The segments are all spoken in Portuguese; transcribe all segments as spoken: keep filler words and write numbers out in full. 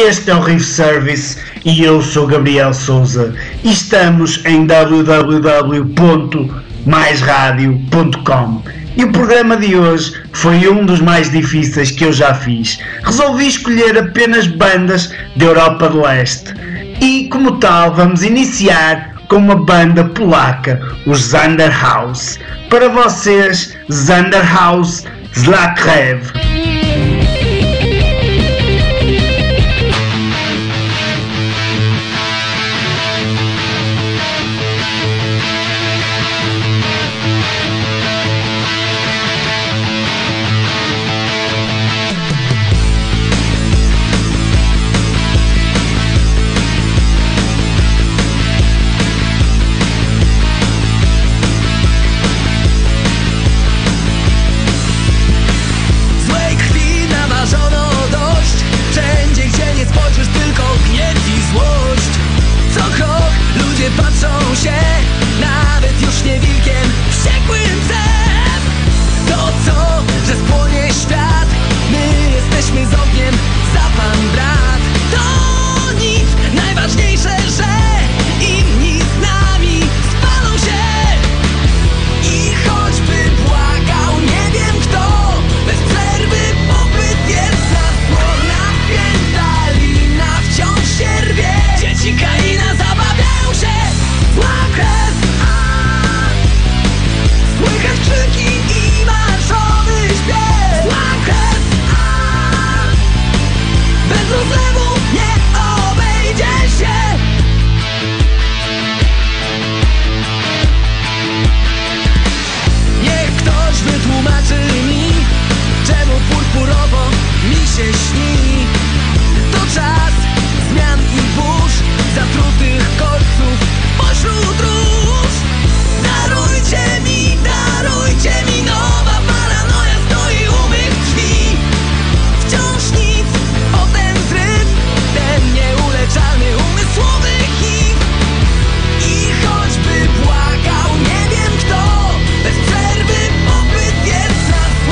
Este é o Riff Service e eu sou Gabriel Souza e estamos em w w w ponto mais radio ponto com. E o programa de hoje foi um dos mais difíceis que eu já fiz. Resolvi escolher apenas bandas da Europa de Leste e, como tal, vamos iniciar com uma banda polaca, os Zanderhaus. Para vocês, Zanderhaus Zlakrev. Patrzą się, nawet już nie wilkiem, wściekłym psem. To co, że spłonie świat, my jesteśmy z ogniem, zapam brat. To nic, najważniejsze, że inni z nami spalą się. I choćby błagał, nie wiem kto, bez przerwy popyt jest na słona. Święta lina wciąż się rwie, dzieci Kaina zabawiają się. Złakrew, słychać krzyki i marszowy śpiew. Złakrew, bez rozlewu nie obejdzie się. Niech ktoś wytłumaczy mi, czemu purpurowo mi się śni. To czas zmian i burz, zatrutych kolców pośród róż. Darujcie mi, darujcie mi, nowa paranoja stoi u mych drzwi. Wciąż nic, potem zryw, ten nieuleczalny umysłowy hit. I choćby błagał, nie wiem kto, bez przerwy popyt jest na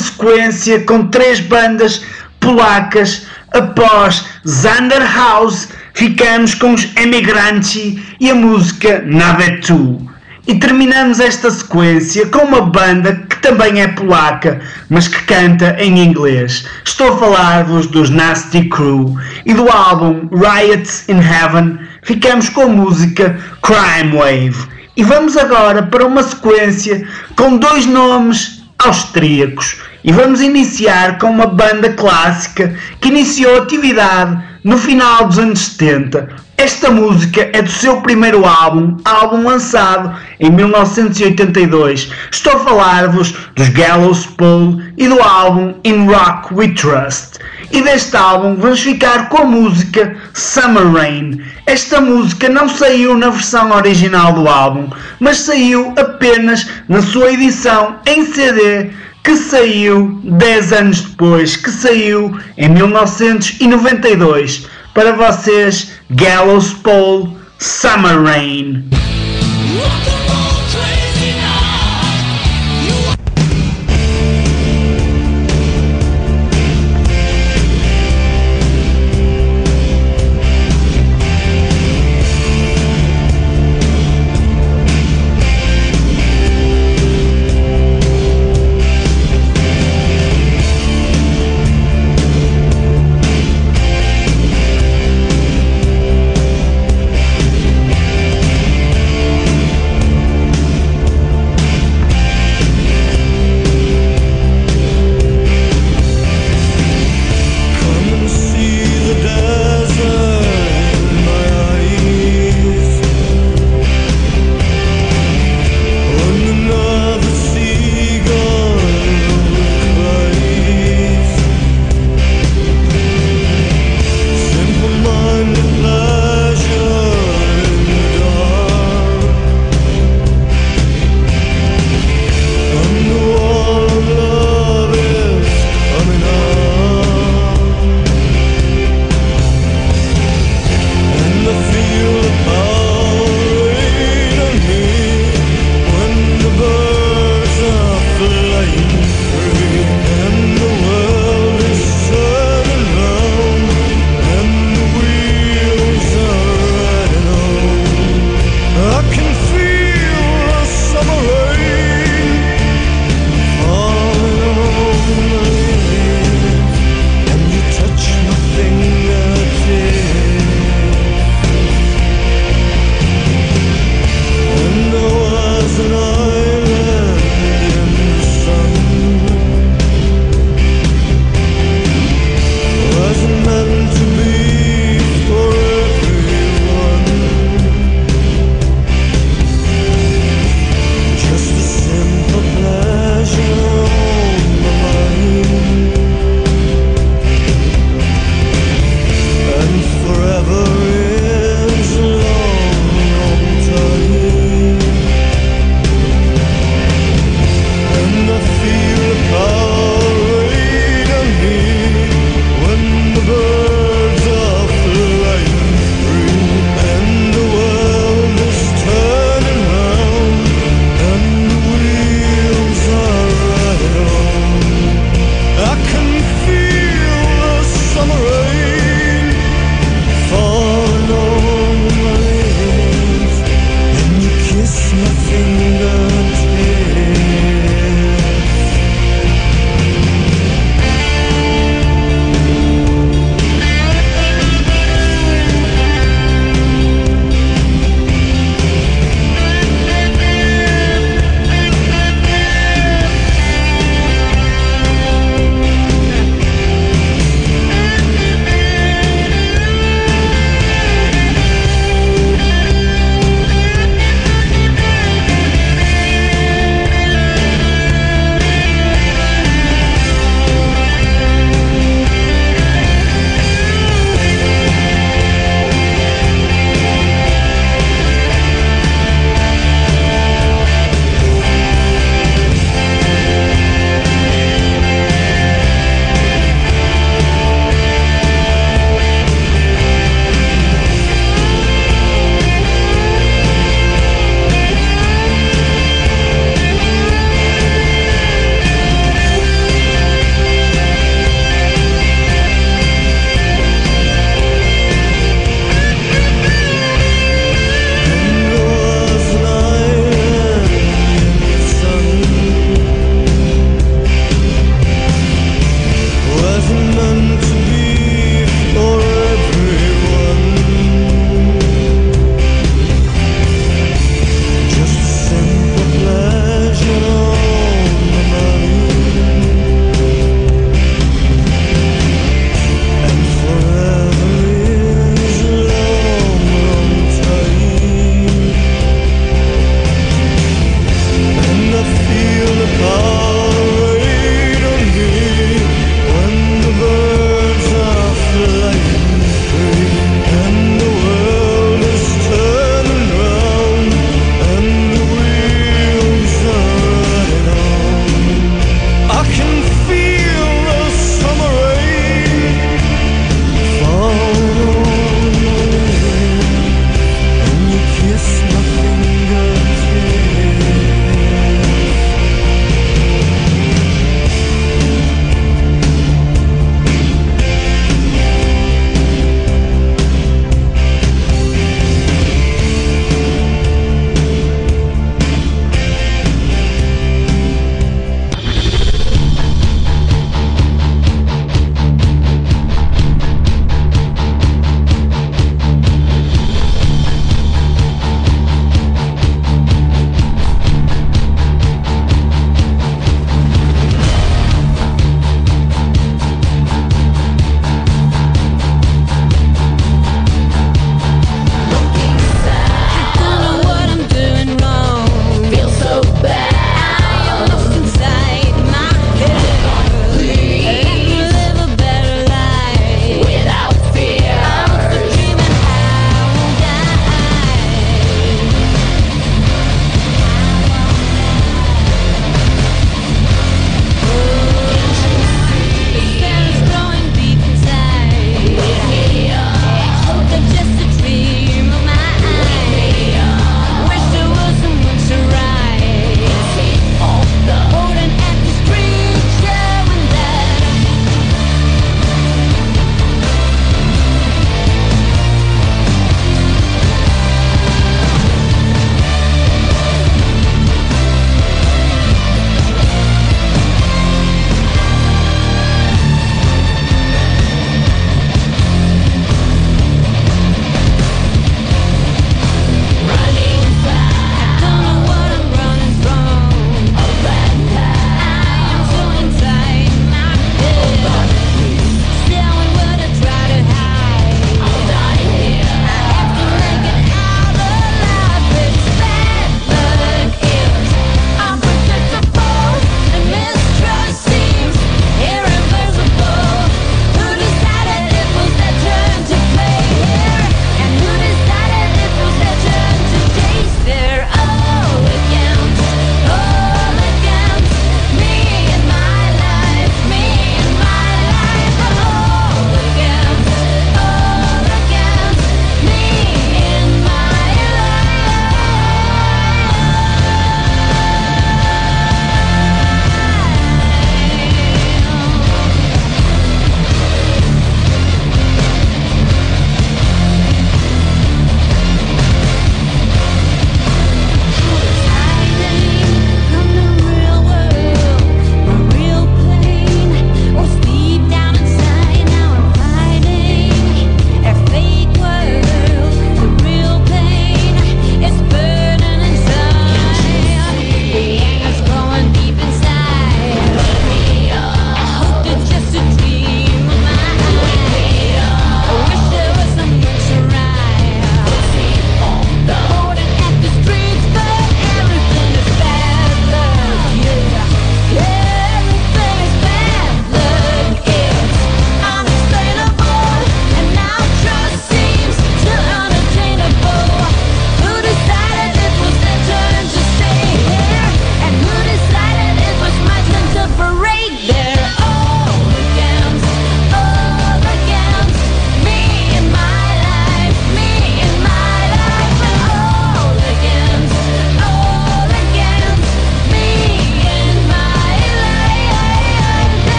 sequência com três bandas polacas. Após Zanderhaus, ficamos com os Emigranci e a música Nawet Tu. E terminamos esta sequência com uma banda que também é polaca, mas que canta em inglês. Estou a falar-vos dos Nasty Crew e do álbum Riots in Heaven. Ficamos com a música Crime Wave. E vamos agora para uma sequência com dois nomes austríacos. E vamos iniciar com uma banda clássica que iniciou atividade no final dos anos setenta. Esta música é do seu primeiro álbum, álbum lançado em mil novecentos e oitenta e dois. Estou a falar-vos dos Gallows Pole e do álbum In Rock We Trust. E deste álbum vamos ficar com a música Summer Rain. Esta música não saiu na versão original do álbum, mas saiu apenas na sua edição em C D, que saiu dez anos depois, que saiu em mil novecentos e noventa e dois. Para vocês, Gallows Pole, Summer Rain.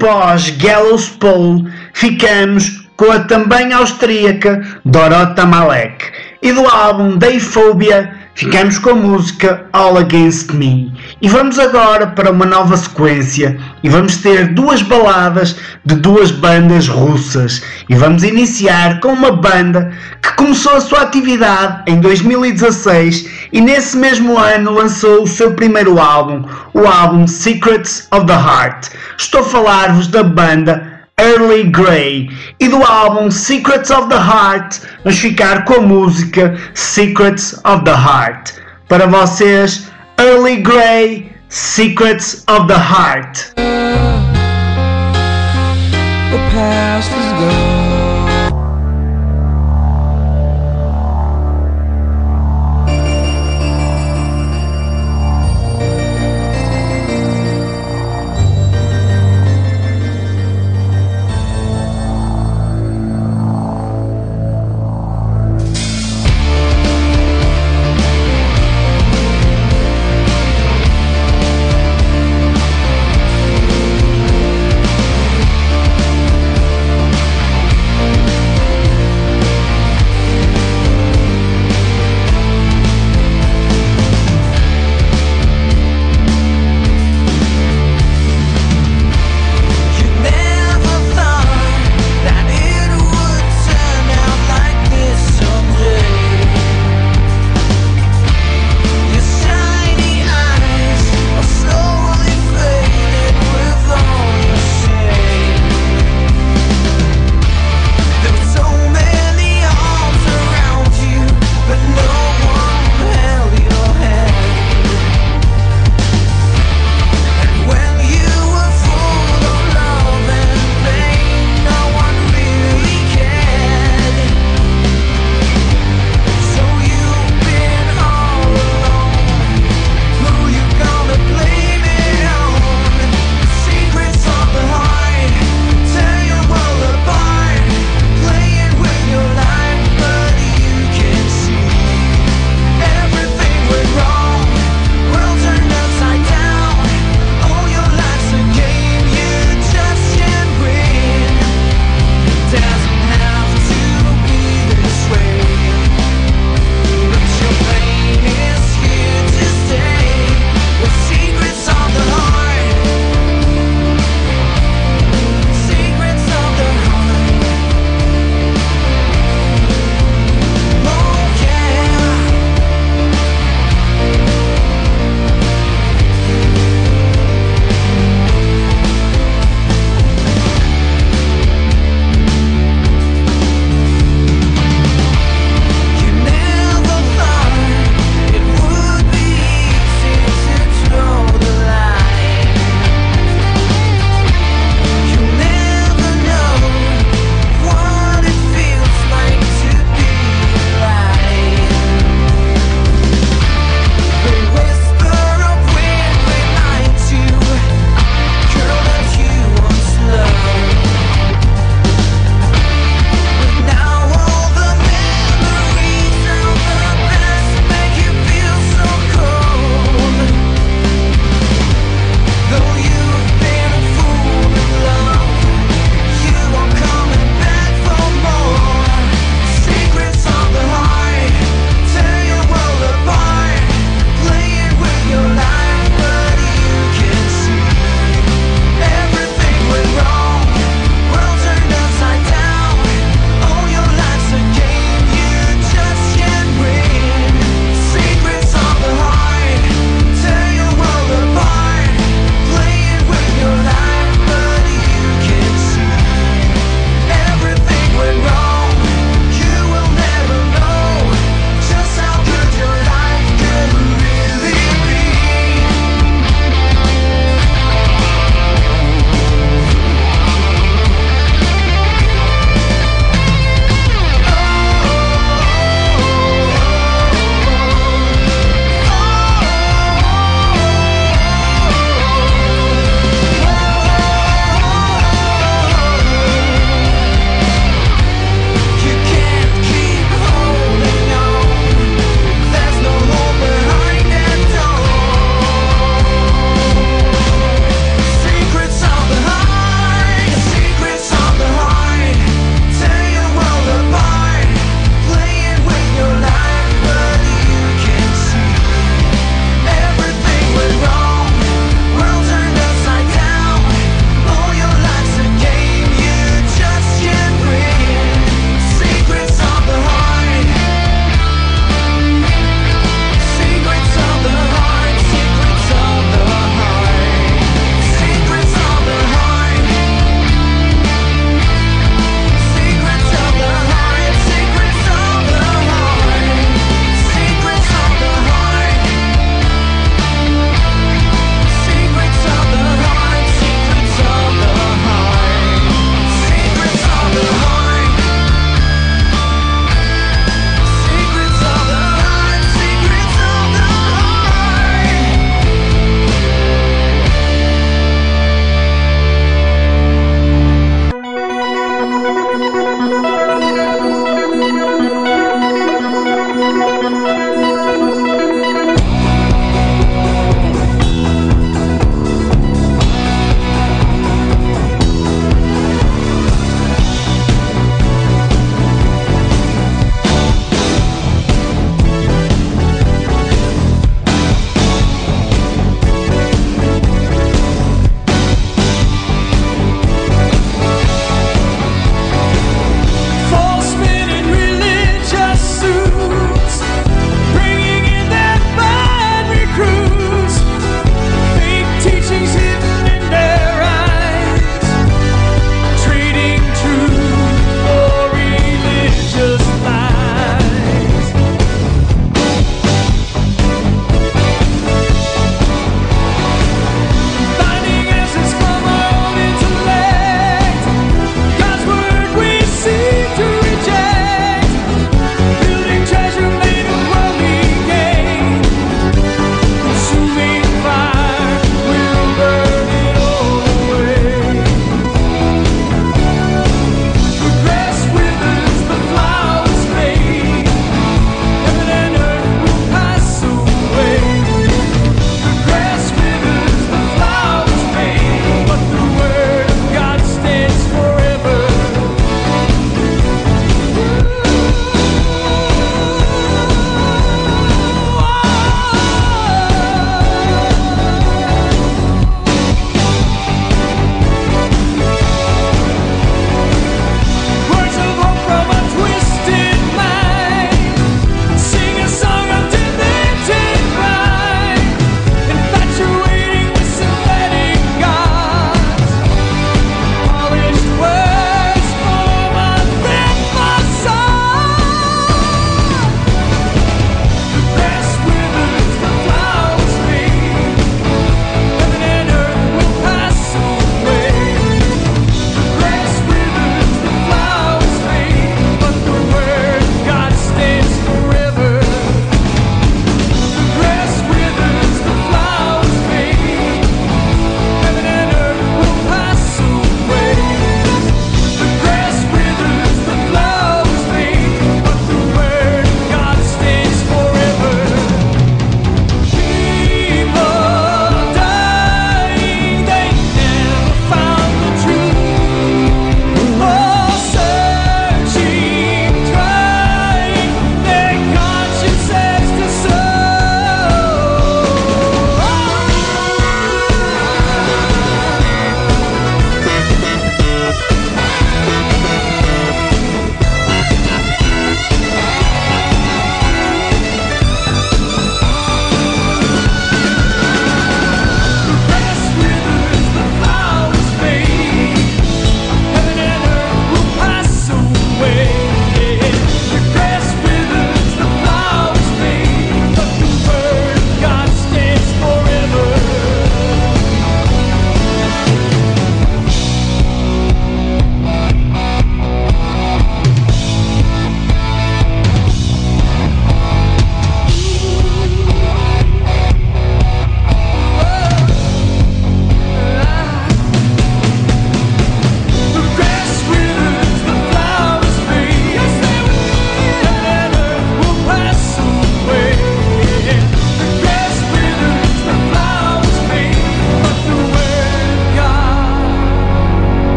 após Gallows Pole, ficamos com a também austríaca Dorota Malek. E do álbum Dayphobia, ficamos com a música All Against Me. E vamos agora para uma nova sequência e vamos ter duas baladas de duas bandas russas. E vamos iniciar com uma banda que começou a sua atividade em dois mil e dezasseis e nesse mesmo ano lançou o seu primeiro álbum, o álbum Secrets of the Heart. Estou a falar-vos da banda Early Grey, e do álbum Secrets of the Heart vamos ficar com a música Secrets of the Heart. Para vocês, Early Grey, Secrets of the Heart. The past is gone.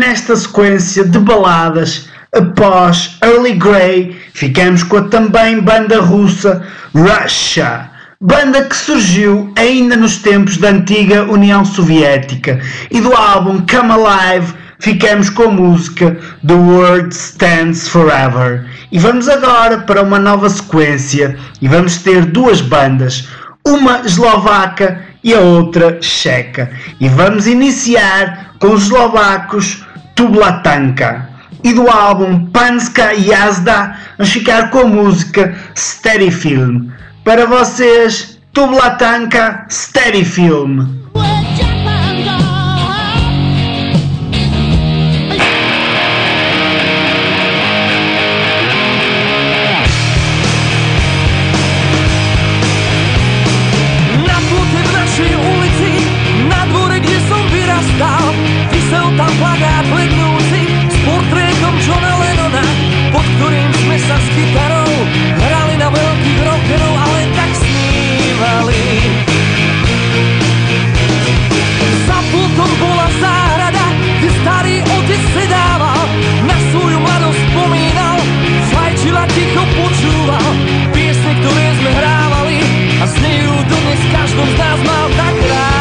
nesta sequência de baladas, após Early Grey, ficamos com a também banda russa Russia, banda que surgiu ainda nos tempos da antiga União Soviética, e do álbum Come Alive ficamos com a música The World Stands Forever. E vamos agora para uma nova sequência e vamos ter duas bandas, uma eslovaca e a outra checa, e vamos iniciar com os eslovacos Tublatanka, e do álbum Panska Jazda vamos ficar com a música Steady Film. Para vocês, Tublatanka, Steady Film. Vysel tam plagát leknúci s portrétom Johna Lennona, pod ktorým sme sa s kytarou hrali na veľkých rockerov, ale tak snívali. Za pultom bola záhrada, kde starý otec sedával, na svoju mladosť spomínal, fajčil a ticho počúval piesne, ktoré sme hrávali, a znejú dodnes každom z nás mal tak rád.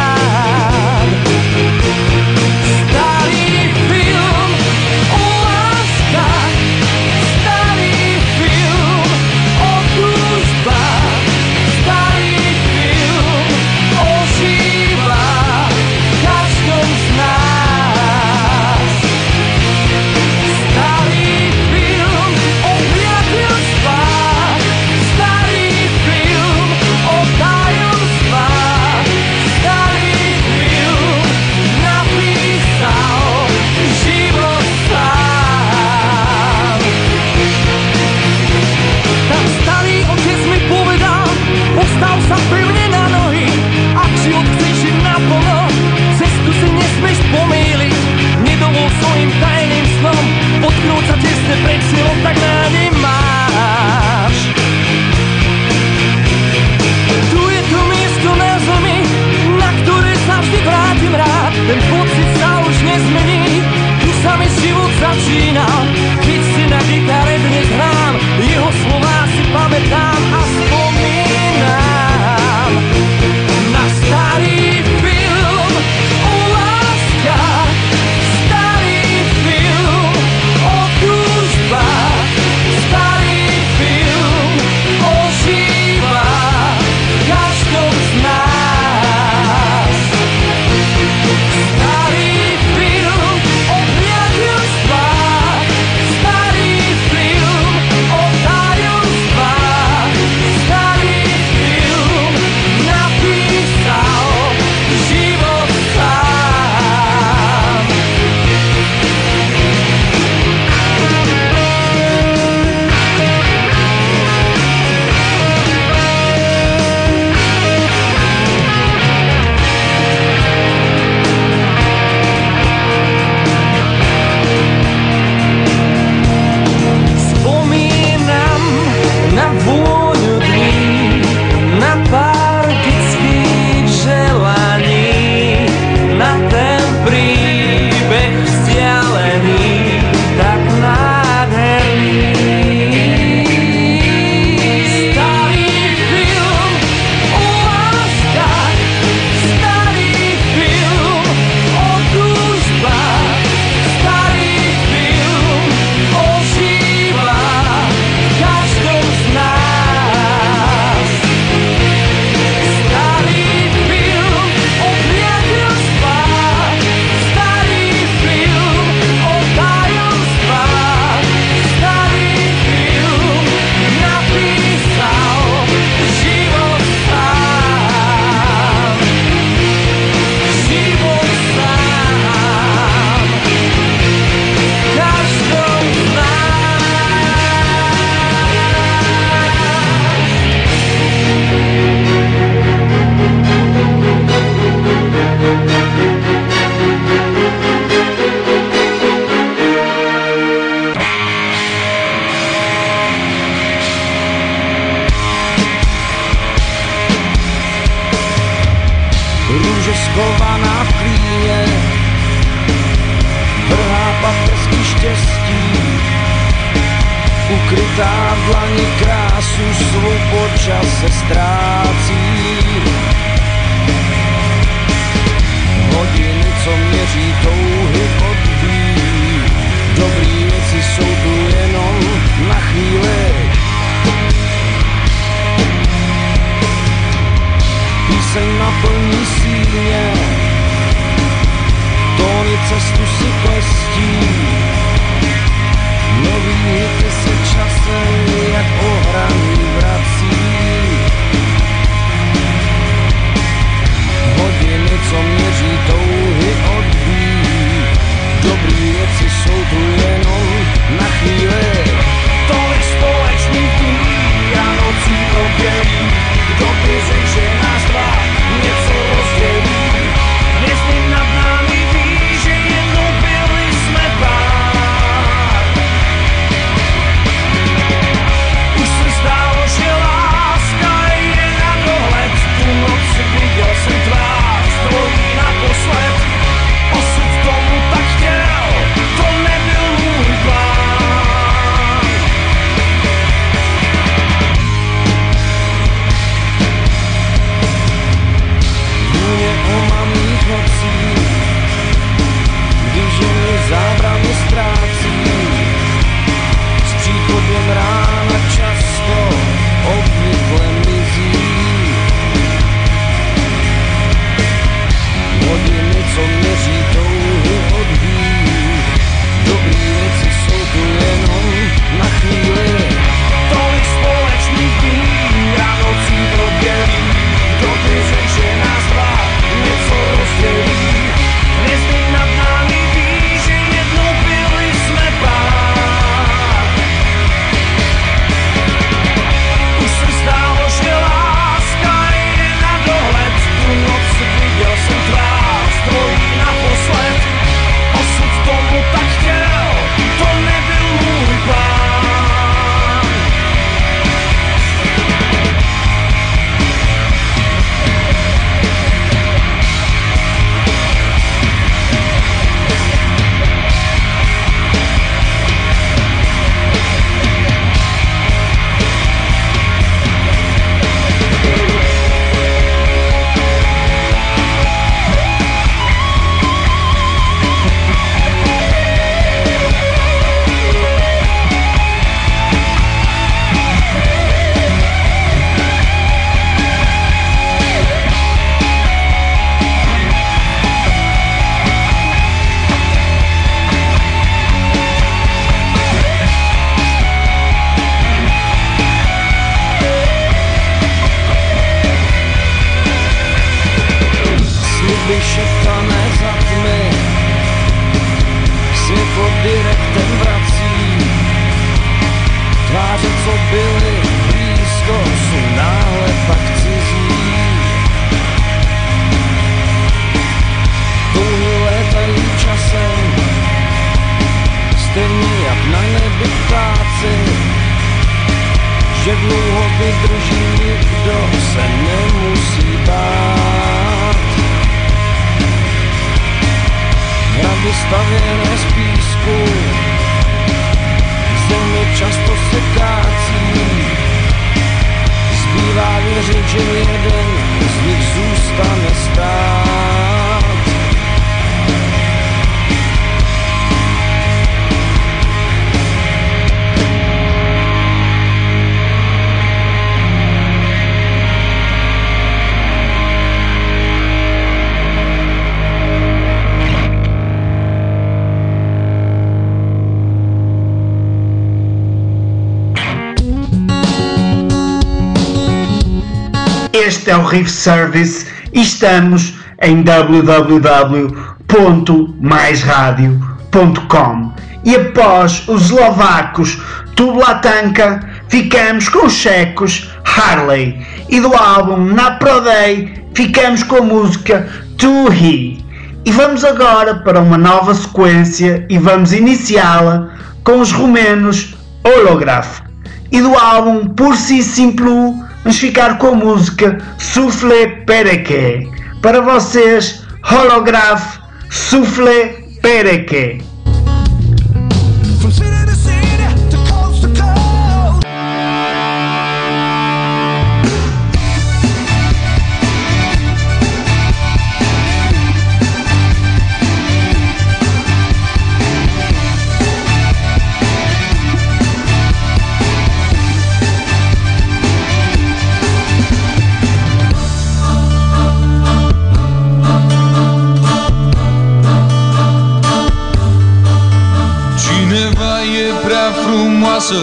Postav sa pevne na nohy, ak život chceš žiť naplno, cestu si nesmieš pomýliť, nedovol svojim tajným snom potknúť sa tesne pred cieľom, tak nádej máš. Tu je to miesto na zemi, na ktoré sa vždy vrátim rád, ten pocit sa už nezmení, tu sa mi život začínal, keď si na gitare dnes hrám, jeho slová si pamätám a spomínam. Na starý film o láskach, starý film o túžbách, starý film o živách, každom z nás. Starý film o priateľstvách, starý film o tajomstvách, starý film napísal život sám. Spomínam na vôňu dní, na pár detských želaní, na ten príbeh vzdialený, tak nádherný. Starý film o láskach, starý film o túžbách, starý film o živách, každom z nás. Starý film o priateľstvách, starý film o tajomstvách, starý film napísal život sám. Život sám, každom z Rúže schovaná v klíne, vrhá paprsky štěstí, ukrytá v dlani krásu svou počas se ztrácí. Hodiny, co měří touhy, odbíjí, dobrý věci jsou tu jenom na chvíli. Píseň naplní síně, tóny cestu si klestí, nový hity se časem jak ohraný vrací. Hodiny, co měří touhy, odbíjí, dobrý věci jsou tu jenom na chvíli. Tolik společných dní a nocí proběhlí, kdo by řekl, že nás dva něco rozdělí. Hvězdy nad námi ví, že jednou byli jsme pár. Už se zdálo, že láska je na dohled, tu noc viděl jsem tvář, stojí naposled. Osud tomu tak chtěl, to nebyl můj plán. Vůně omamných nocí, když je mi zábrany ztrácí, s příchodem rána často obvykle mizí. Hodiny, co měří touhy, odbíjí, dobrý věci jsou tu jenom na chvíli. Tolik společných dní a nocí proběhlí, kdo by řekl, že nás dva něco rozdělí. Hvězdy nad námi ví, že jednou byli jsme pár. Už se zdálo, že láska je na dohled, tu noc viděl jsem tvář, stojí naposled. Osud tomu tak chtěl, to nebyl můj plán. Sliby šeptané za tmy, světlo direktem vrací. Tváře, co byly blízko, jsou náhle pak cizí. Touhy létají časem, stejně jak na nebi ptáci, že dlouho vydrží, nikdo se nemusí bát. Hrady stavěné z písku, zemi často se kácí. Zbývá věřit, že jeden z nich zůstane stát. Este é o Riff Service e estamos em w w w ponto mais rádio ponto com. E após os eslovacos Tublatanka, ficamos com os checos Harley, e do álbum Na Prodei ficamos com a música To He. E vamos agora para uma nova sequência e vamos iniciá-la com os romenos Holograph. E do álbum Por Si Simplu vamos ficar com a música Souffle Pereke. Para vocês, Holograph, Souffle Pereke. frumoasă,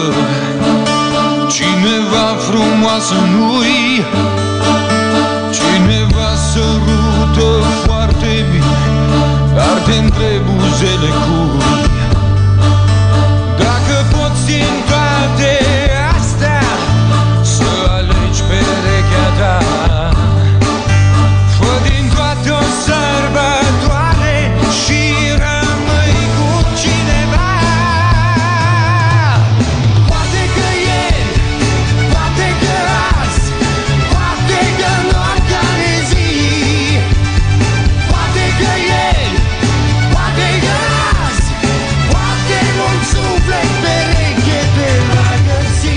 cineva frumoasă nu-i, cineva sărută foarte bine, dar te-ntreb buzele cui. Dacă poți din toate astea să alegi perechea ta, fă din toate o sărbătoare și rămâi cu cineva. Poate că ieri, poate că azi, poate că în oricare zi. Poate că ieri, poate că azi, poate un suflet pereche te va găsi.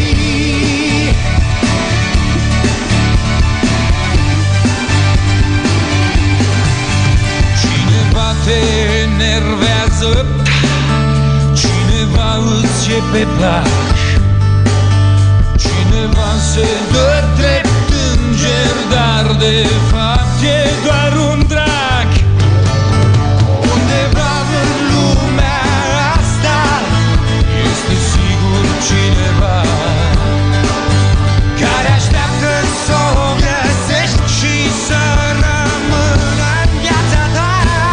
Cineva te enervează, cineva îți e pe plac, cineva se dă drept înger, dar de fapt e doar un drac. Undeva în lumea asta este sigur cineva care așteaptă să o găsești și să rămână în viața ta.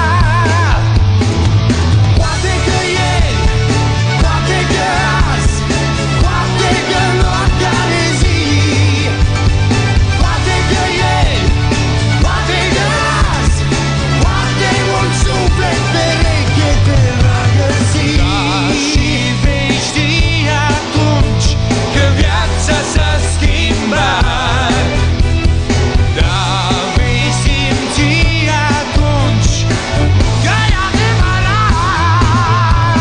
Poate că ieri, poate că azi, poate că în oricare zi. Poate că ieri, poate că azi, poate un suflet pereche te va găsi. Da, și vei ști atunci că viața s-a schimbat. Da, vei simți atunci că-i adevărat.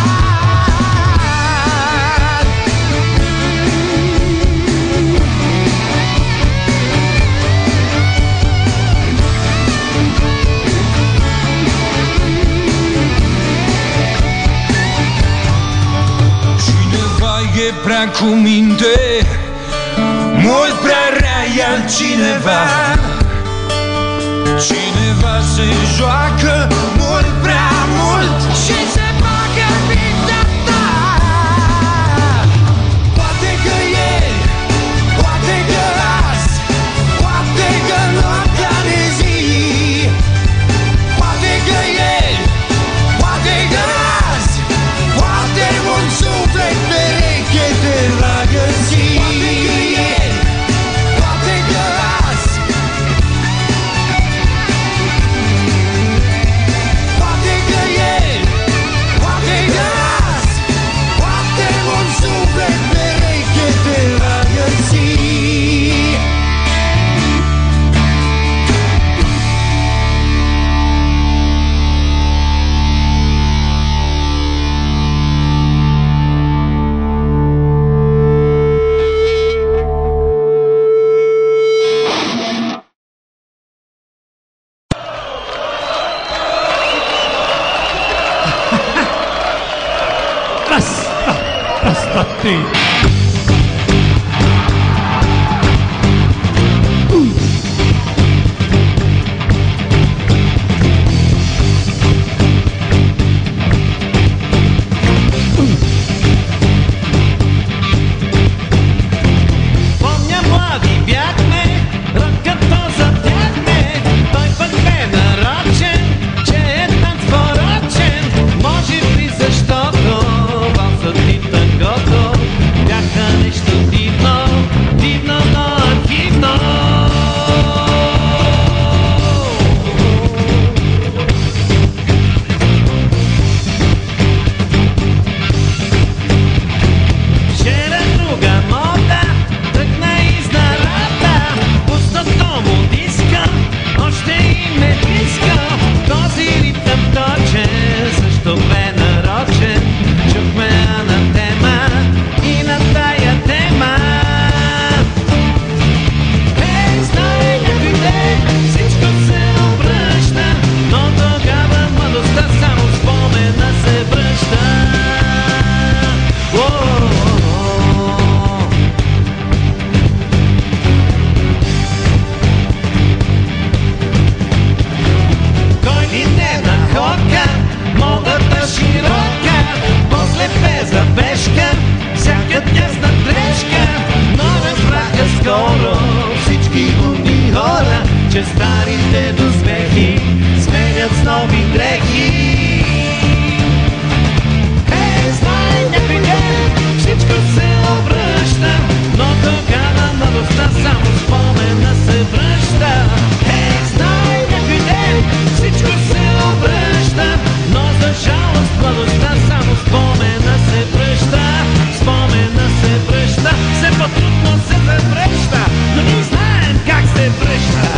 Cineva e prea cu minte, mult prea rea e altcineva. Cineva se joacă mult prea mult și se bagă în mintea ta. Poate că ieri, poate că azi, poate că în oricare zi. Poate că ieri, poate că azi, poate un suflet pereche te va găsi. Poate că ieri, poate că azi, poate că ieri, poate că azi, poate un suflet pereche te va găsi. Basta, basta te. Pomnia młodzi biegnie, rąka to zabiegnie. Doj pod pena roczem, cię tam zworoczem. Może pisać to, was od lita goto. че старите доспехи сменят с нови дрехи. Е, знай, някой ден всичко се обръща, но тогава младостта само спомена се връща. Е, знай, някой ден всичко се обръща, но за жалост младостта само спомена се връща. Спомена се връща, все по-трудно се завръща, но ние знаем как се връща.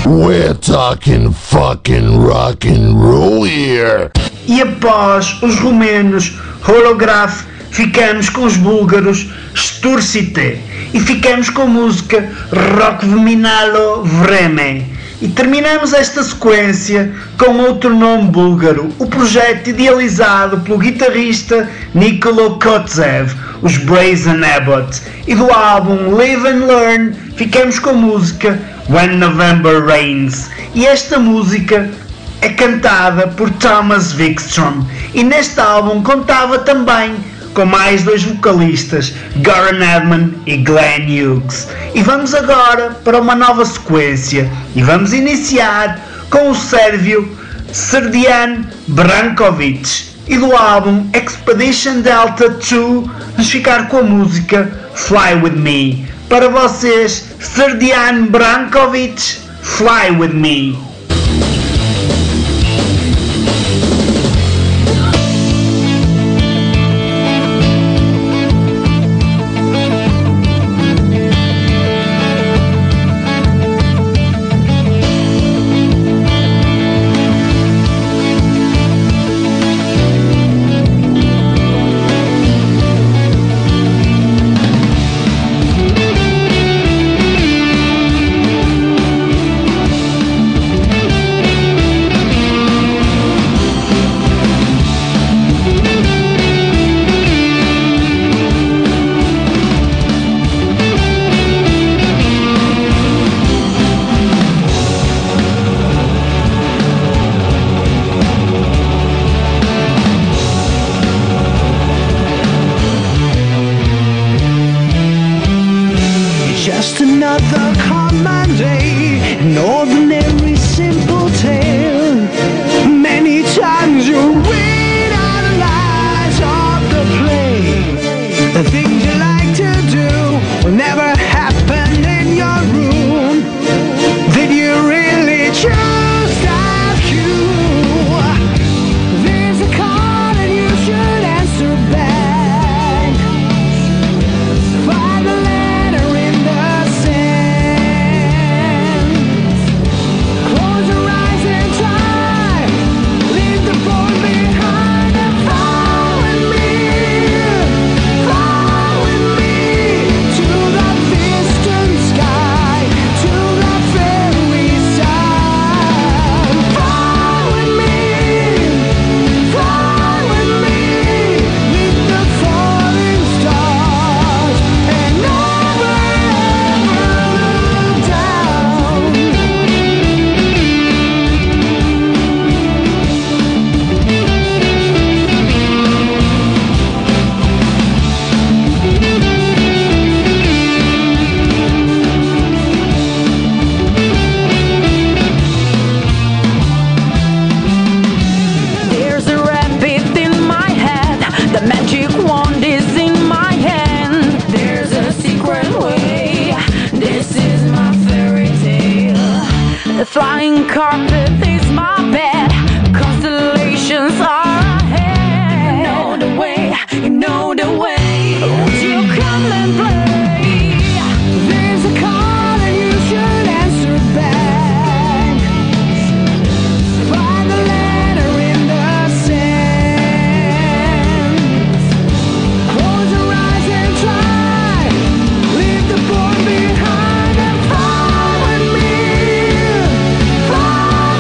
We're talking fucking rock and roll here. E após os romenos Holograph, ficamos com os búlgaros Stursite e ficamos com a música Rock Vminalo Vreme. E terminamos esta sequência com outro nome búlgaro, o projeto idealizado pelo guitarrista Nikolo Kotzev, os Brazen Abbot, e do álbum Live and Learn ficamos com a música When November Rains. E esta música é cantada por Thomas Wikström, e neste álbum contava também com mais dois vocalistas, Goran Edman e Glenn Hughes. E vamos agora para uma nova sequência, e vamos iniciar com o sérvio Srđan Brankovic, e do álbum Expedition Delta dois vamos ficar com a música Fly With Me. Para vocês, Srđan Brankovic, Fly With Me. Just another common day, an ordinary simple tale. Many times you read out the lines of the play. The things you like to do will never happen in your room. Did you really choose that cue? There's a call and you should answer back. Find the letter in the sand. Close your eyes and try. Leave the boy behind and fly with me. Fly with me to the distant sky, to the very side. Fly with me, fly with me, meet the falling stars and never ever look down. There's a rabbit in my head, the magic wand is in my hand. There's a secret way, this is my fairy tale. The flying carpet is my bed, constellations are ahead. You know the way, you know the way, won't you come and play? There's a call and you should answer back. Find the letter in the sand. Close your eyes and try. Leave the boy behind and fly with me. Fly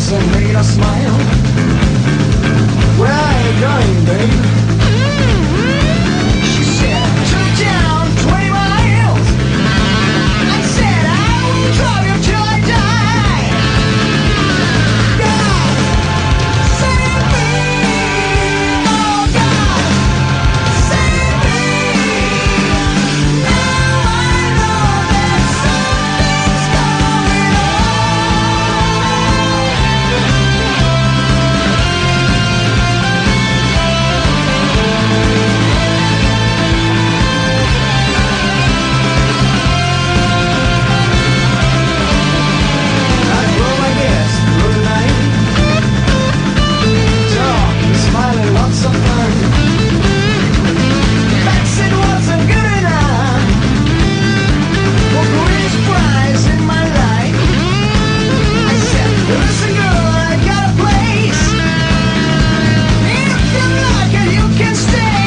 lips and made her smile. Where are you going, babe? She said, to town, twenty miles. I said, I will drive you till I die. God, save me. Oh God, save me. Now I know that something's going I blow my gas through the night. Talk and smiling, lots of fun. Backseat wasn't good enough for greatest prize in my life. I said, listen girl, I got a place. If you like it, you can stay.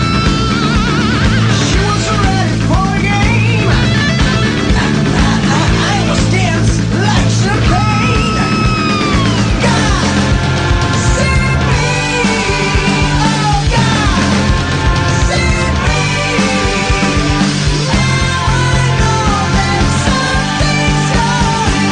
She wasn't ready for the game. I, I, I was tense like champagne. God, save me. Oh God, save me. Now I know that something's going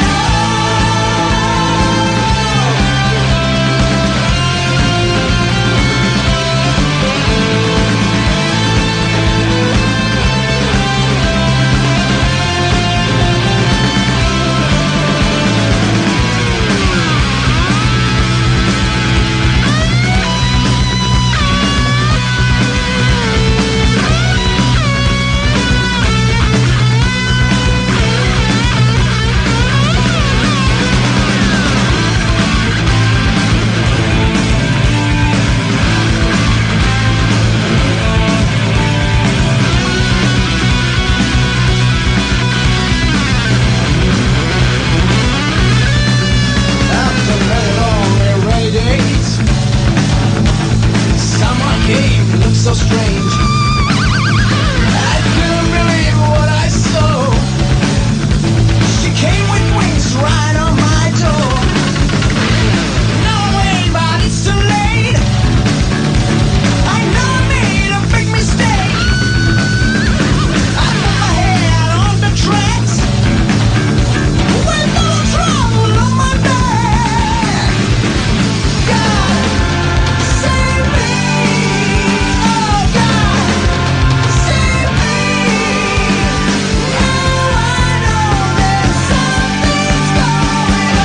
After many long and rainy days, someone came, looked so strange. I couldn't believe what I saw. She came with wings right on my door. No way, but it's too late. I know I made a big mistake. I put my head on the tracks with no trouble on my back. God, save me. Oh God, save me. Now I know that something's going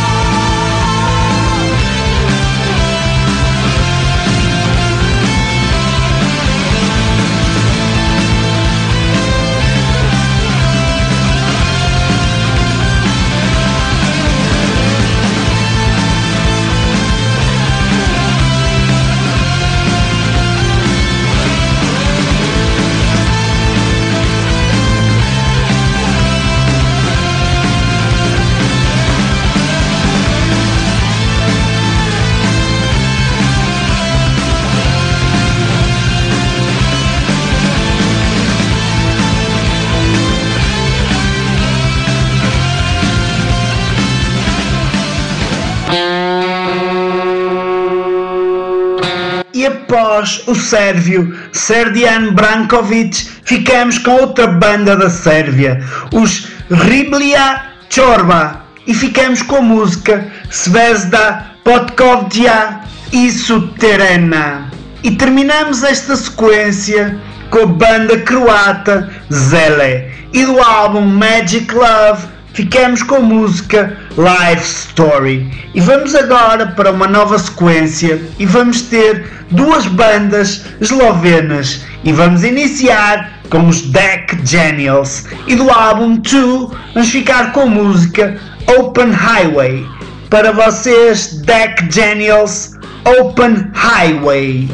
E após o sérvio Serdian Brankovic, ficamos com outra banda da Sérvia, os Riblja Chorba, e ficamos com a música Zvezda Potkovdja Isu Terena. E terminamos esta sequência com a banda croata Zele, e do álbum Magic Love ficamos com a música Life Story. E vamos agora para uma nova sequência e vamos ter duas bandas eslovenas, e vamos iniciar com os Deck Genials, e do álbum dois vamos ficar com a música Open Highway. Para vocês, Deck Genials, Open Highway.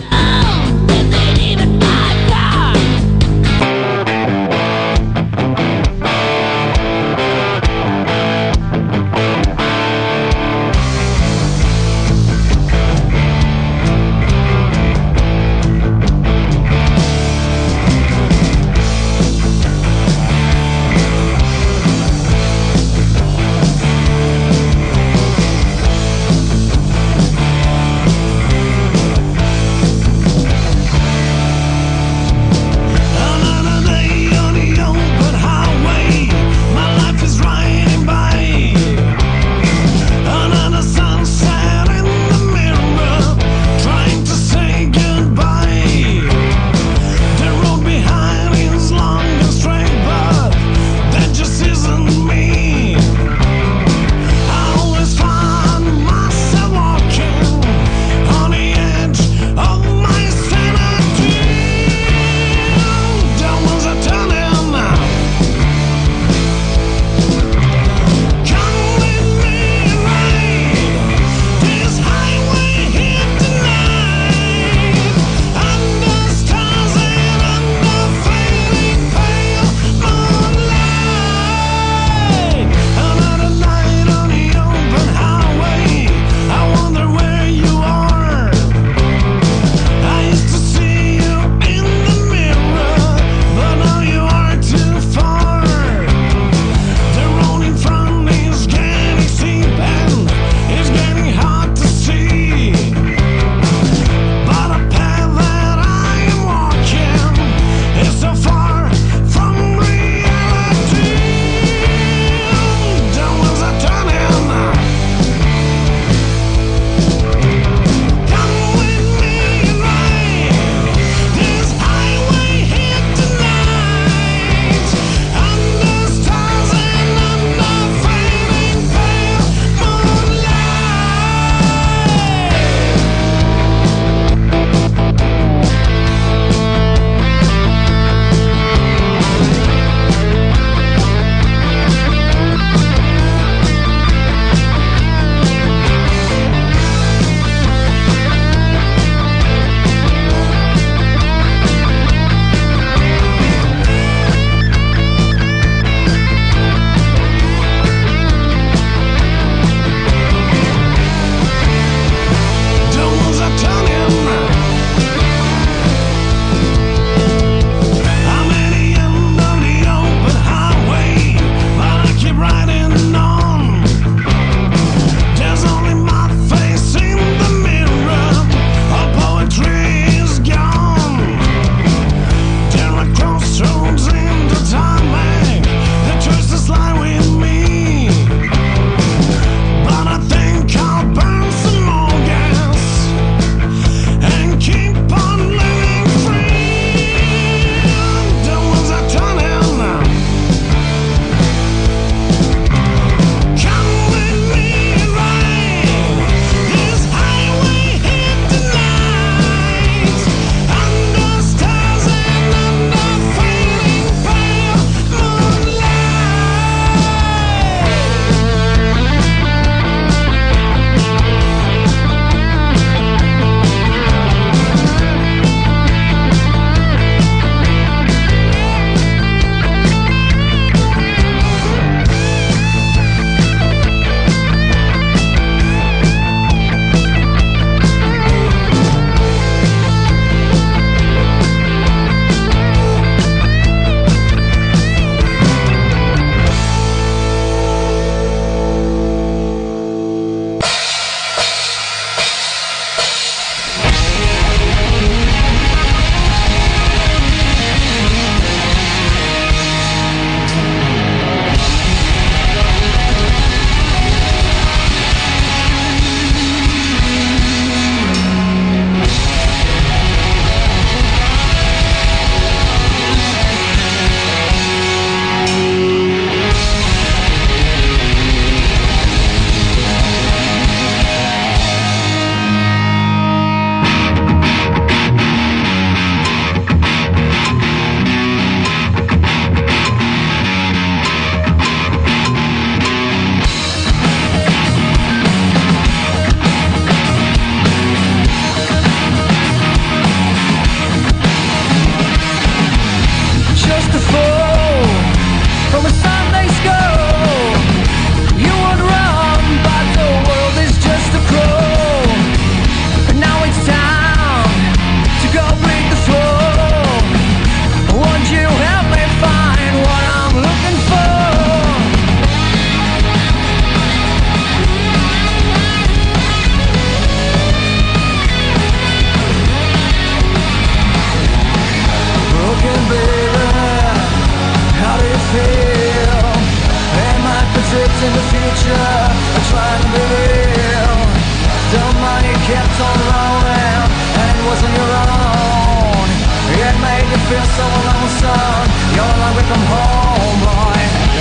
feel so alone, son. You're alone with them home, boy.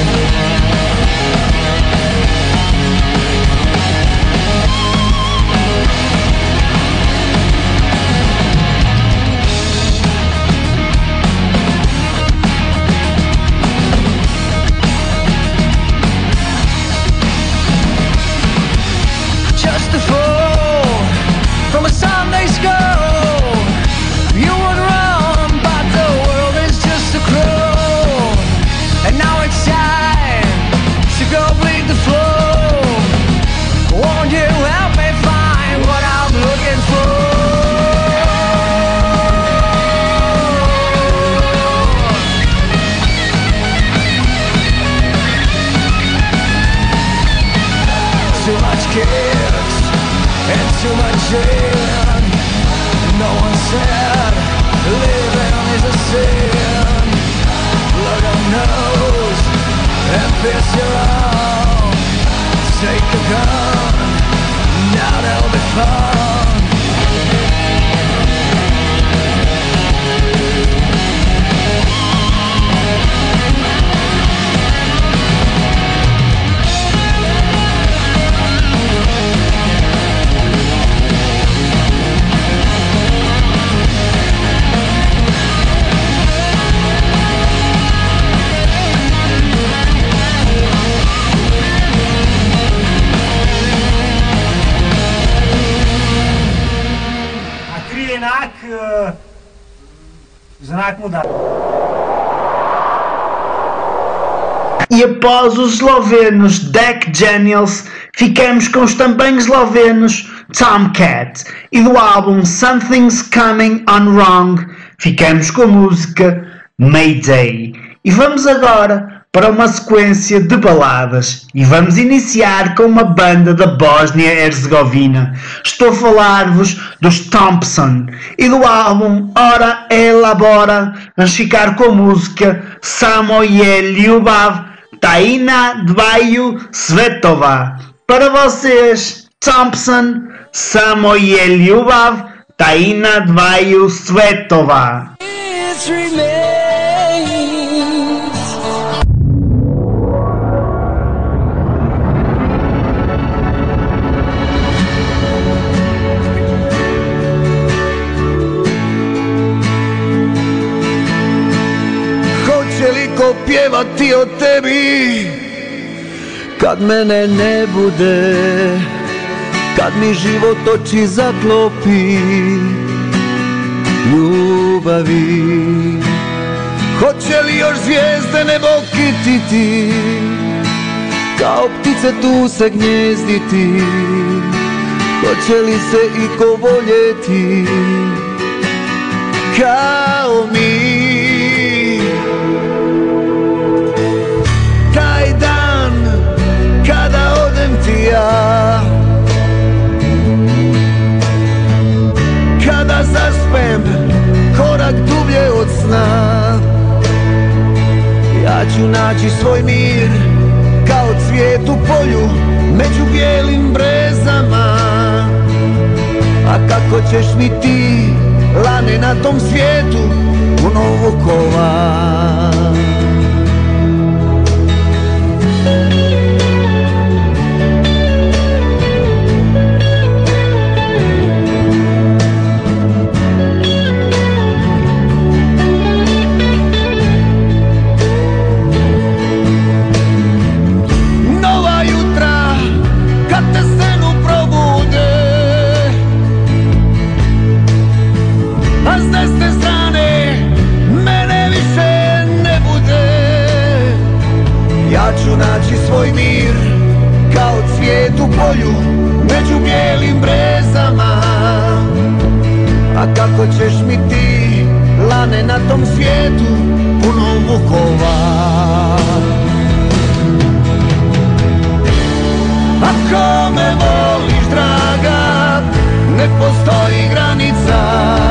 Just a fool from a Sunday school. You would run, but the world is just a cruel. And now it's time to go bleed the floor. Won't you help me find what I'm looking for? Too much kids and too much in. No one said living is a sin. Blood on nose and pierce your own. Take a gun, now that'll be fun. Znak, znak mudar. E após os eslovenos Jack Daniels, ficamos com os também eslovenos Tomcat, e do álbum Something's Coming On Wrong ficamos com a música Mayday. E vamos agora para uma sequência de baladas, e vamos iniciar com uma banda da Bósnia-Herzegovina. Estou a falar-vos dos Thompson, e do álbum Ora Elabora vamos ficar com a música Samo je ljubav, Tajina dvaju svetova. Para vocês, Thompson, Samo je ljubav, Tajina dvaju svetova. Pjevati o tebi kad mene ne bude, kad mi život oči zaklopi ljubavi. Hoće li još zvijezde nebo kititi, kao ptice tu se gnjezditi? Hoće li se iko voljeti kao mi? Ja, kada zaspem korak dublje od sna, ja ću naći svoj mir kao cvijet u polju među bijelim brezama. A kako ćeš mi ti, lane, na tom svijetu puno vukova? Naći svoj mir kao cvijet u polju među bijelim brezama. A kako ćeš mi ti, lane, na tom svijetu puno vukova? Ako me voliš, draga, ne postoji granica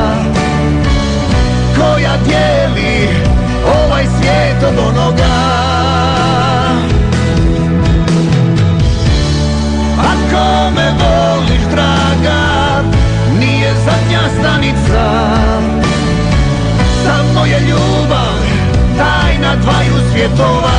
koja dijeli ovaj svijet od onoga. Ako me voliš, draga, nije zadnja stanica, samo je ljubav. svjetova.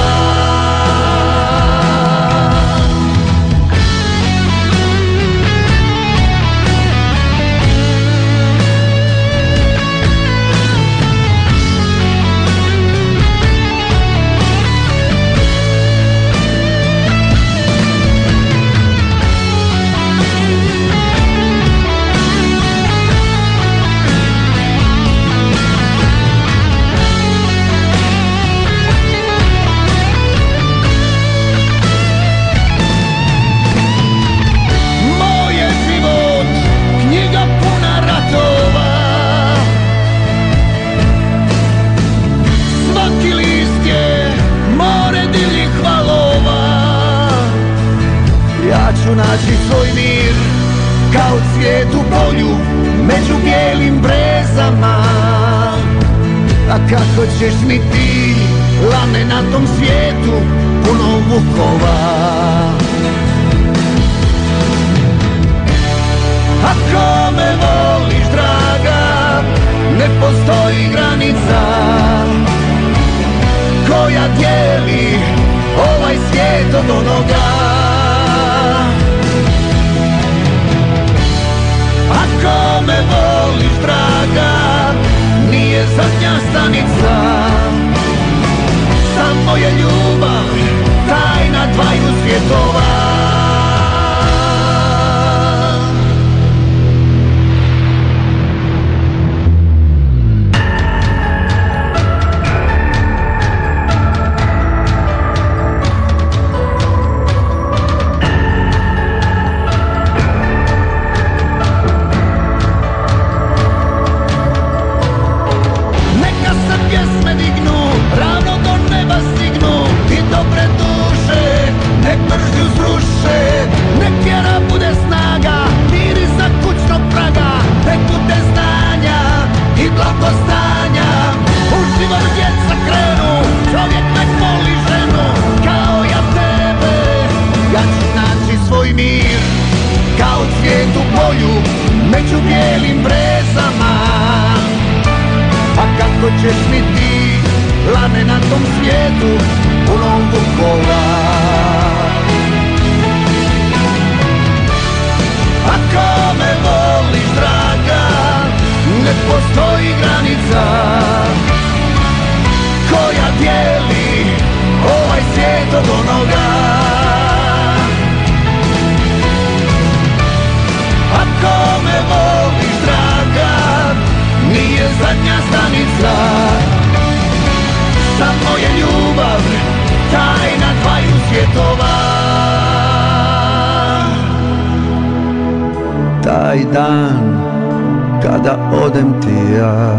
Naći svoj mir kao cvijet u polju među bijelim brezama. A kako ćeš mi ti, lane, na tom svijetu puno vukova? Ako me voliš, draga, ne postoji granica koja dijeli ovaj svijet od onoga. Ako me voliš, draga, nije zadnja stanica. Samo je ljubav tajna dvaju svjetova. Među bijelim brezama. A kako ćeš mi ti, lane, na tom svijetu punom vukova? Ako me voliš, draga, ne postoji granica koja dijeli ovaj svijet od onoga. Ako me voliš, draga, nije zadnja stanica. Samo je ljubav tajna dvaju svjetova. Taj dan kada odem ti ja,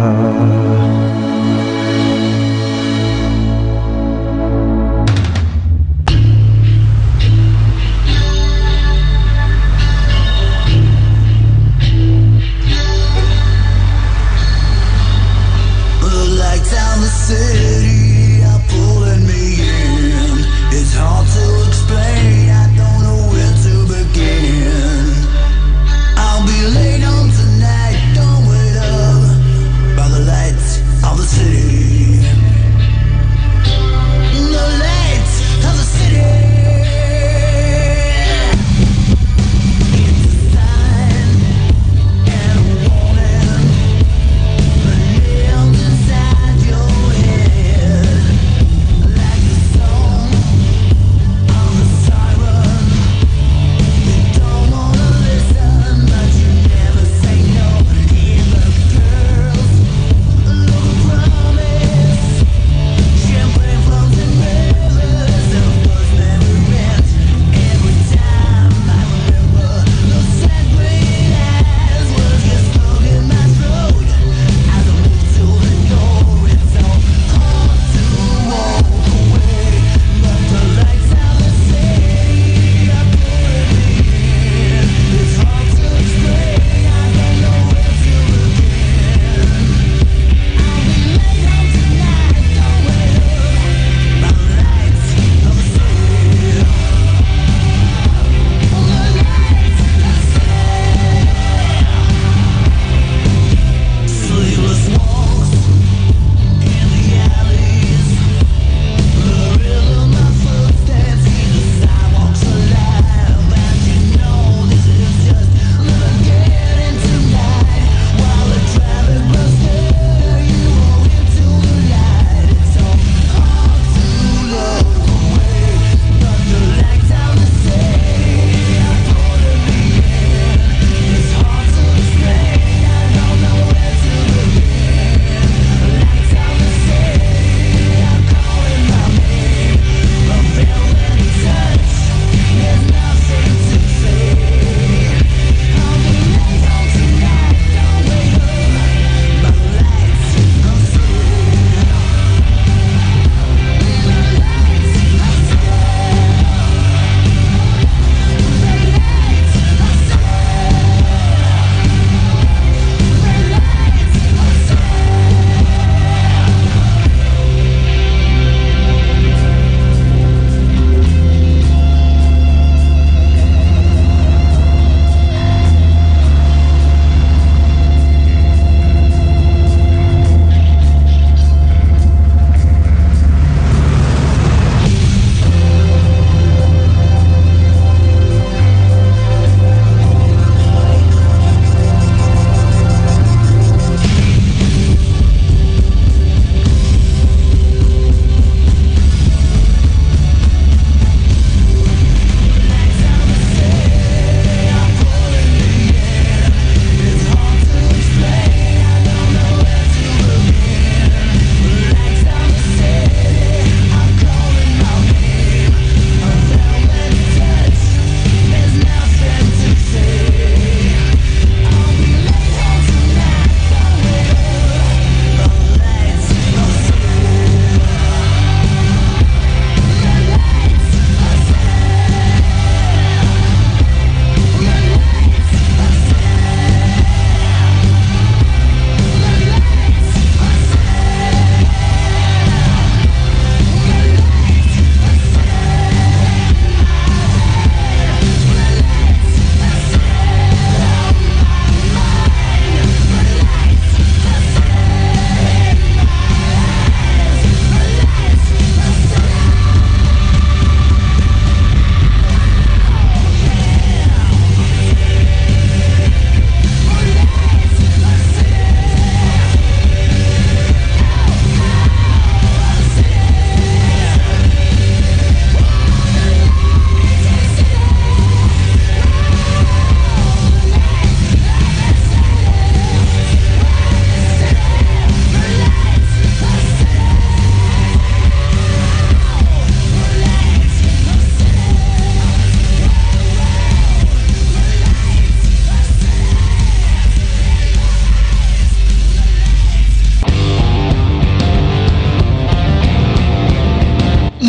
city are pulling me in. It's hard to explain, I don't know where to begin. I'll be late on tonight, don't wait up by the lights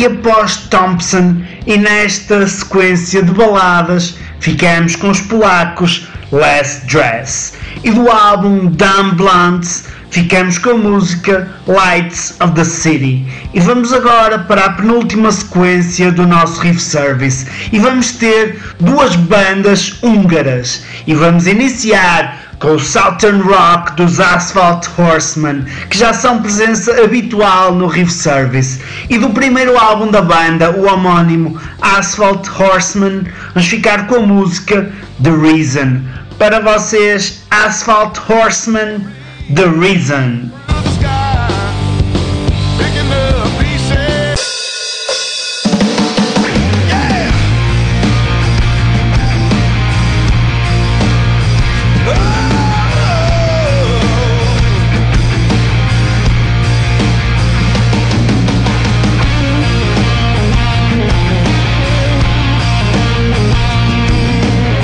e após Thompson, e nesta sequência de baladas ficamos com os polacos Last Dress, e do álbum Dumb Blunts ficamos com a música Lights of the City. E vamos agora para a penúltima sequência do nosso Riff Service e vamos ter duas bandas húngaras e vamos iniciar com o Southern Rock dos Asphalt Horsemen, que já são presença habitual no Riff Service, e do primeiro álbum da banda, o homónimo Asphalt Horsemen, vamos ficar com a música The Reason. Para vocês, Asphalt Horsemen, The Reason.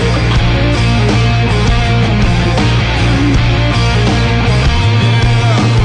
Yeah.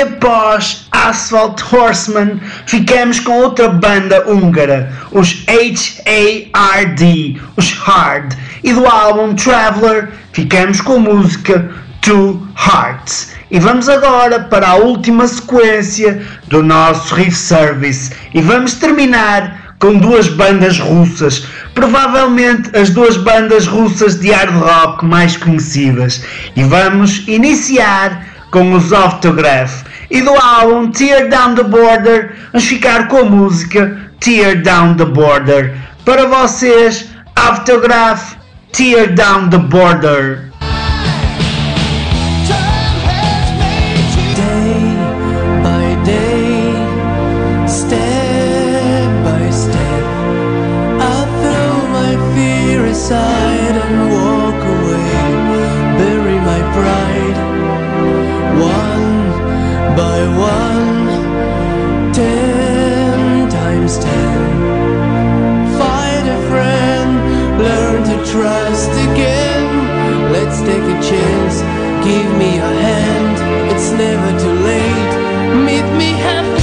após Asphalt Horseman, ficamos com outra banda húngara, os H A R D, os Hard, e do álbum Traveler ficamos com a música Two Hearts. E vamos agora para a última sequência do nosso Riff Service e vamos terminar com duas bandas russas, provavelmente as duas bandas russas de hard rock mais conhecidas. E vamos iniciar com os Autograph, e do álbum Tear Down the Border vamos ficar com a música Tear Down the Border. Para vocês, Autograph, Tear Down the Border. Aside and walk away, bury my pride, one by one, ten times ten. Find a friend, learn to trust again. Let's take a chance, give me a hand. It's never too late, meet me halfway.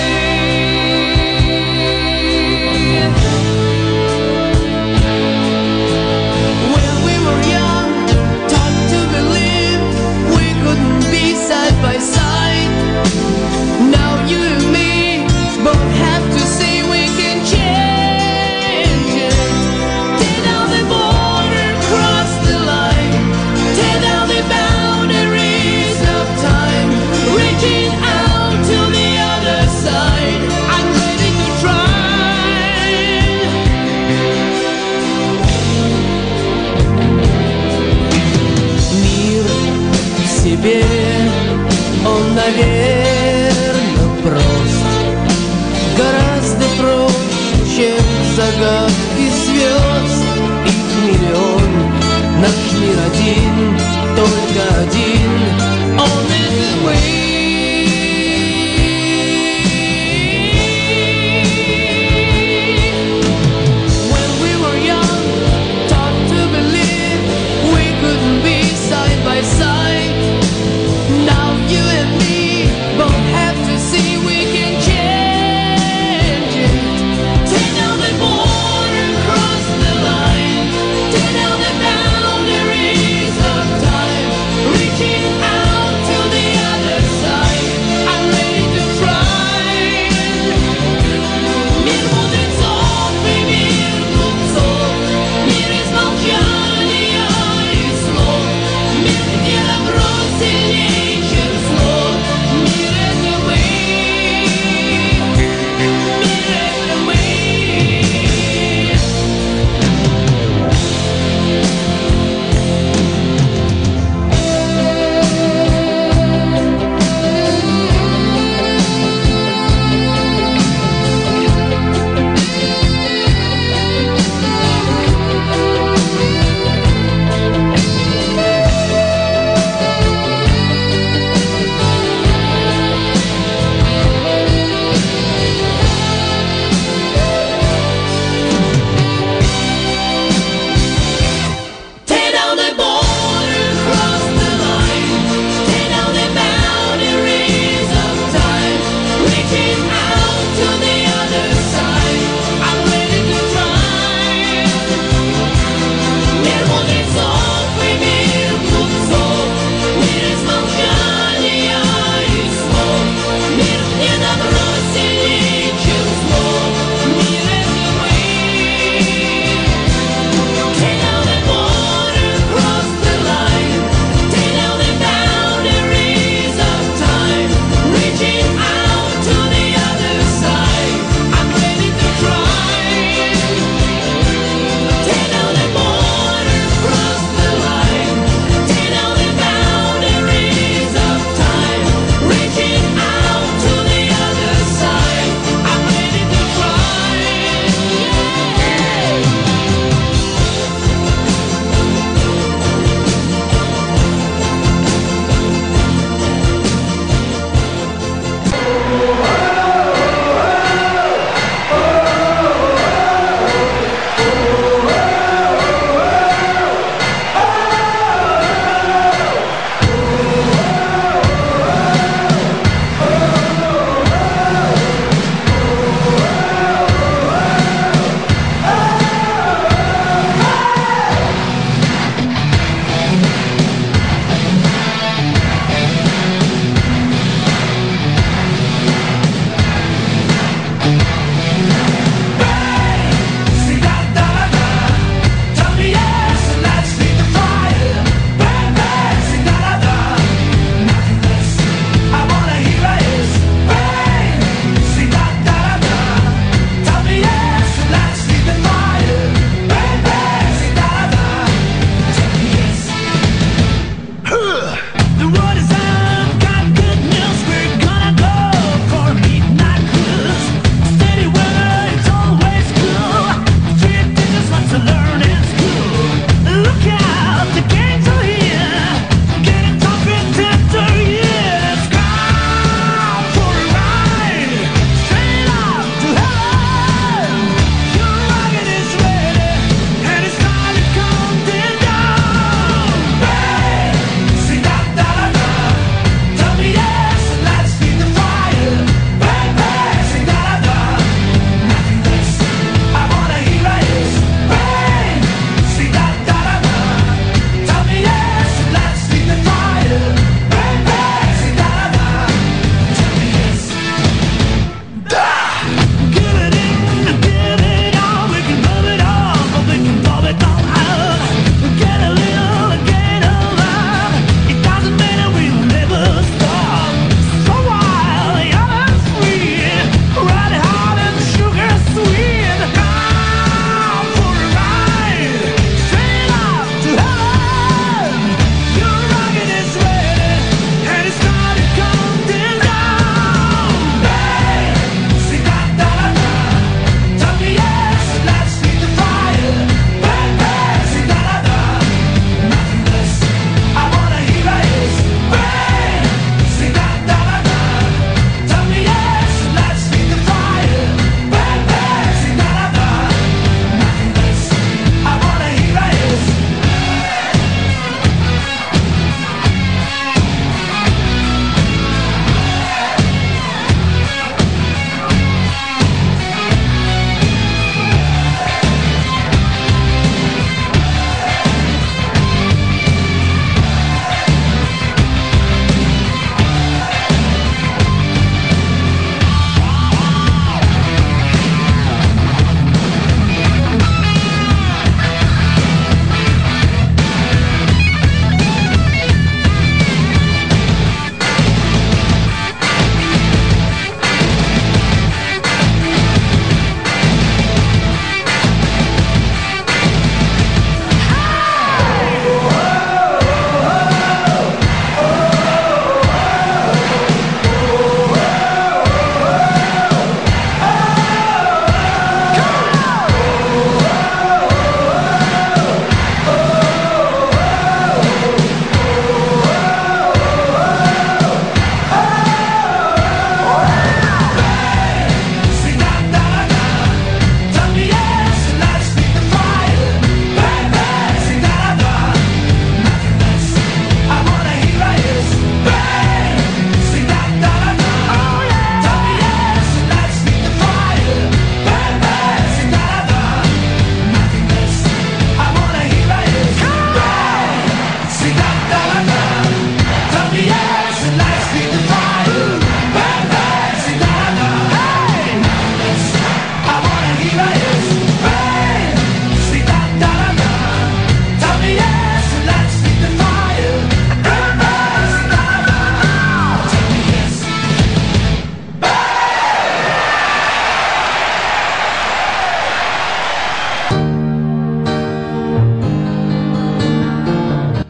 Side by side, now you and me both have to say we can change it. Tear down the border, cross the line, tear down the boundaries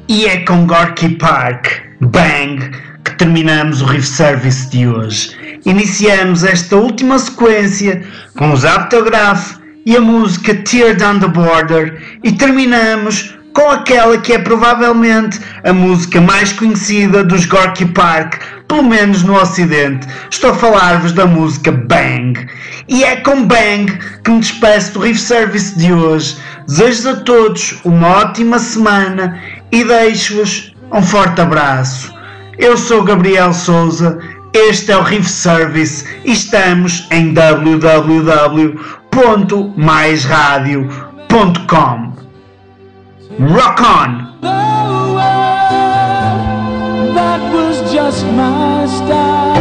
E é com Gorky Park, Bang, que terminamos o Riff Service de hoje. Iniciamos esta última sequência com os Aptograph e a música Tear Down the Border e terminamos com aquela que é provavelmente a música mais conhecida dos Gorky Park, pelo menos no Ocidente. Estou a falar-vos da música Bang. E é com Bang que me despeço do Riff Service de hoje. Desejo a todos uma ótima semana e deixo-vos um forte abraço. Eu sou Gabriel Souza, este é o Riff Service e estamos em w w w ponto mais rádio ponto com. Rock on! That was just my style.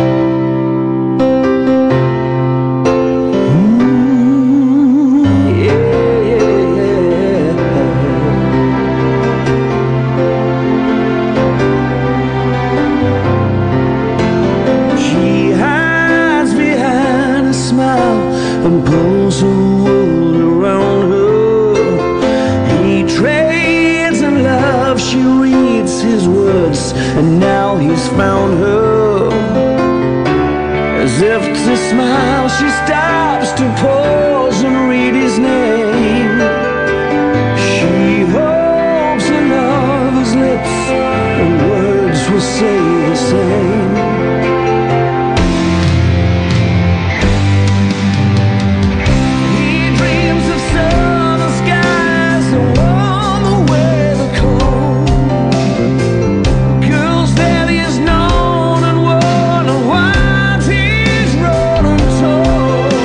Mm, yeah, yeah, yeah. She hides behind a smile and pulls her wool around her. He trades in love, she reads his words, and now he's found her. As if to smile, she stops to pause and read his name. She hopes in lover's lips, and words will say the same. He dreams of southern skies and warm away the cold. Girls that he's known and worn and what he's wrote and told.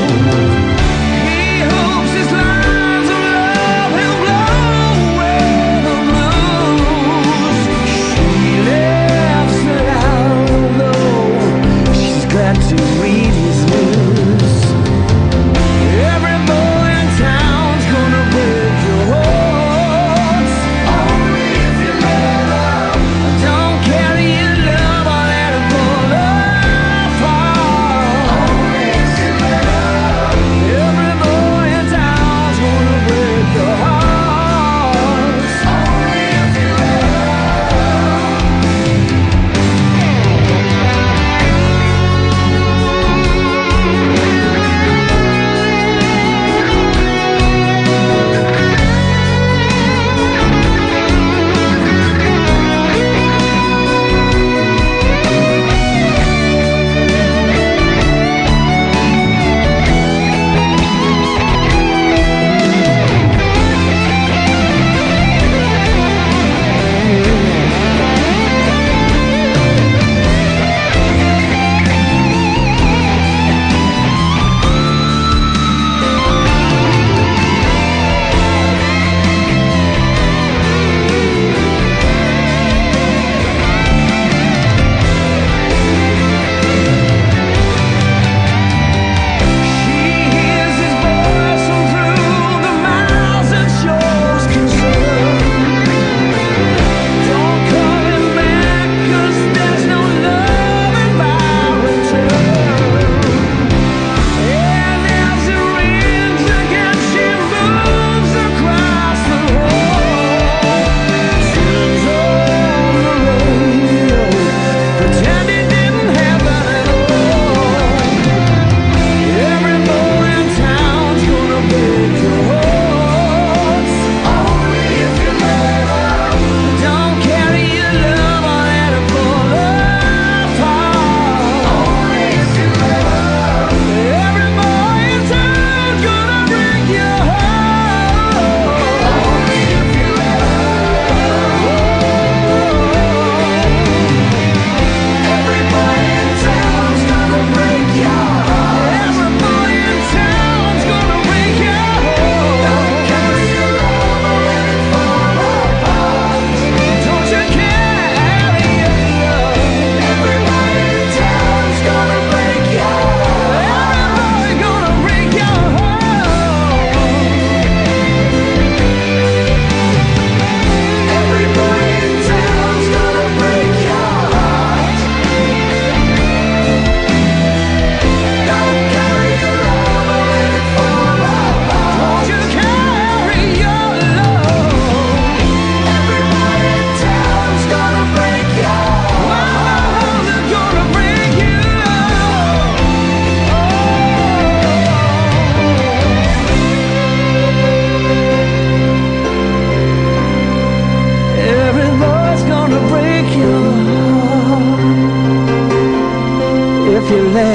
filet